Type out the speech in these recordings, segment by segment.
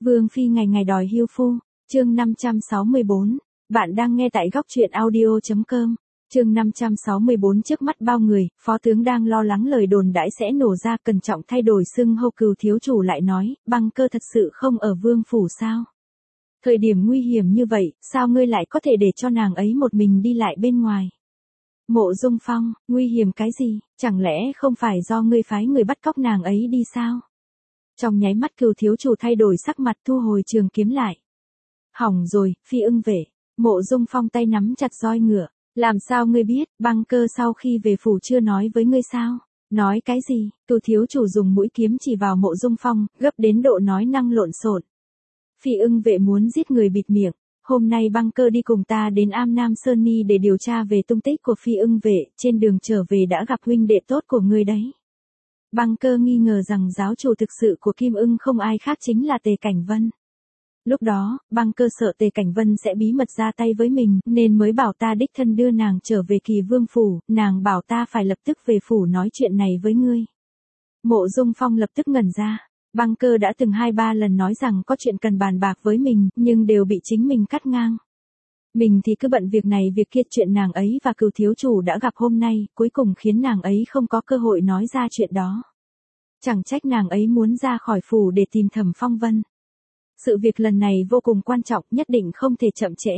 Vương phi ngày ngày đòi hiêu phu, chương 564, bạn đang nghe tại góc truyện audio.com. Chương 564 trước mắt bao người, phó tướng đang lo lắng lời đồn đãi sẽ nổ ra, cẩn trọng thay đổi xưng hô. Cừu thiếu chủ lại nói, Băng Cơ thật sự không ở vương phủ sao? Thời điểm nguy hiểm như vậy, sao ngươi lại có thể để cho nàng ấy một mình đi lại bên ngoài? Mộ Dung Phong, nguy hiểm cái gì, chẳng lẽ không phải do ngươi phái người bắt cóc nàng ấy đi sao? Trong nháy mắt Cừu thiếu chủ thay đổi sắc mặt, thu hồi trường kiếm lại. Hỏng rồi, Phi Ưng Vệ. Mộ Dung Phong tay nắm chặt roi ngựa. Làm sao ngươi biết, Băng Cơ sau khi về phủ chưa nói với ngươi sao? Nói cái gì? Cừu thiếu chủ dùng mũi kiếm chỉ vào Mộ Dung Phong, gấp đến độ nói năng lộn xộn. Phi Ưng Vệ muốn giết người bịt miệng. Hôm nay Băng Cơ đi cùng ta đến Am Nam Sơn Ni để điều tra về tung tích của Phi Ưng Vệ, trên đường trở về đã gặp huynh đệ tốt của ngươi đấy. Băng Cơ nghi ngờ rằng giáo chủ thực sự của Kim Ưng không ai khác chính là Tề Cảnh Vân. Lúc đó, Băng Cơ sợ Tề Cảnh Vân sẽ bí mật ra tay với mình, nên mới bảo ta đích thân đưa nàng trở về Kỳ Vương phủ, nàng bảo ta phải lập tức về phủ nói chuyện này với ngươi. Mộ Dung Phong lập tức ngẩn ra. Băng Cơ đã từng 2-3 lần nói rằng có chuyện cần bàn bạc với mình, nhưng đều bị chính mình cắt ngang. Mình thì cứ bận việc này việc kia, chuyện nàng ấy và Cừu thiếu chủ đã gặp hôm nay, cuối cùng khiến nàng ấy không có cơ hội nói ra chuyện đó. Chẳng trách nàng ấy muốn ra khỏi phủ để tìm Thẩm Phong Vân. Sự việc lần này vô cùng quan trọng, nhất định không thể chậm trễ.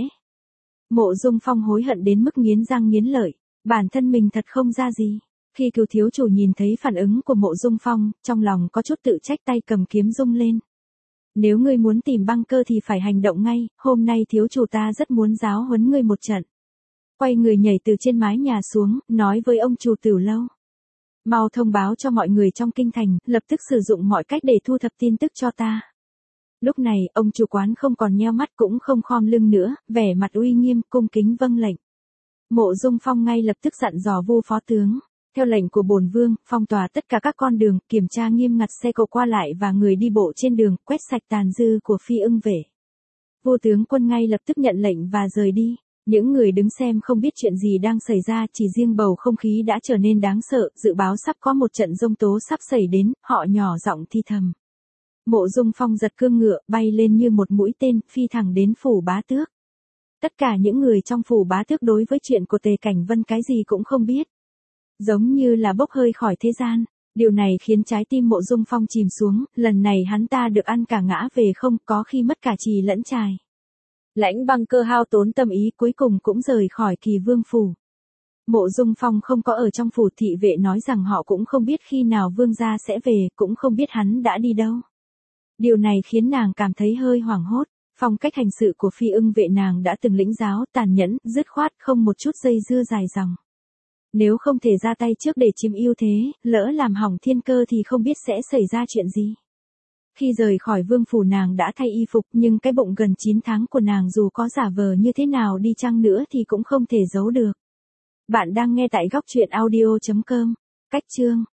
Mộ Dung Phong hối hận đến mức nghiến răng nghiến lợi, bản thân mình thật không ra gì. Khi Cừu thiếu chủ nhìn thấy phản ứng của Mộ Dung Phong, trong lòng có chút tự trách, tay cầm kiếm rung lên. Nếu ngươi muốn tìm Băng Cơ thì phải hành động ngay, hôm nay thiếu chủ ta rất muốn giáo huấn ngươi một trận. Quay người nhảy từ trên mái nhà xuống, nói với ông chủ Tử Lâu. Mau thông báo cho mọi người trong kinh thành, lập tức sử dụng mọi cách để thu thập tin tức cho ta. Lúc này, ông chủ quán không còn nheo mắt cũng không khom lưng nữa, vẻ mặt uy nghiêm, cung kính vâng lệnh. Mộ Dung Phong ngay lập tức dặn dò Vu phó tướng. Theo lệnh của bổn vương, phong tỏa tất cả các con đường, kiểm tra nghiêm ngặt xe cộ qua lại và người đi bộ trên đường, quét sạch tàn dư của Phi Ưng Vệ. Vu tướng quân ngay lập tức nhận lệnh và rời đi. Những người đứng xem không biết chuyện gì đang xảy ra, chỉ riêng bầu không khí đã trở nên đáng sợ, dự báo sắp có một trận giông tố sắp xảy đến, họ nhỏ giọng thi thầm. Mộ Dung Phong giật cương ngựa, bay lên như một mũi tên, phi thẳng đến phủ Bá Tước. Tất cả những người trong phủ Bá Tước đối với chuyện của Tề Cảnh Vân cái gì cũng không biết. Giống như là bốc hơi khỏi thế gian. Điều này khiến trái tim Mộ Dung Phong chìm xuống, lần này hắn ta được ăn cả ngã về không, có khi mất cả trì lẫn trài. Lãnh Băng Cơ hao tốn tâm ý cuối cùng cũng rời khỏi Kỳ Vương phủ. Mộ Dung Phong không có ở trong phủ, thị vệ nói rằng họ cũng không biết khi nào vương gia sẽ về, cũng không biết hắn đã đi đâu. Điều này khiến nàng cảm thấy hơi hoảng hốt. Phong cách hành sự của Phi Ưng Vệ nàng đã từng lĩnh giáo, tàn nhẫn, dứt khoát, không một chút dây dưa dài dòng. Nếu không thể ra tay trước để chiếm ưu thế, lỡ làm hỏng thiên cơ thì không biết sẽ xảy ra chuyện gì. Khi rời khỏi vương phủ nàng đã thay y phục, nhưng cái bụng gần 9 tháng của nàng dù có giả vờ như thế nào đi chăng nữa thì cũng không thể giấu được. Bạn đang nghe tại góc truyện audio.com. Cách chương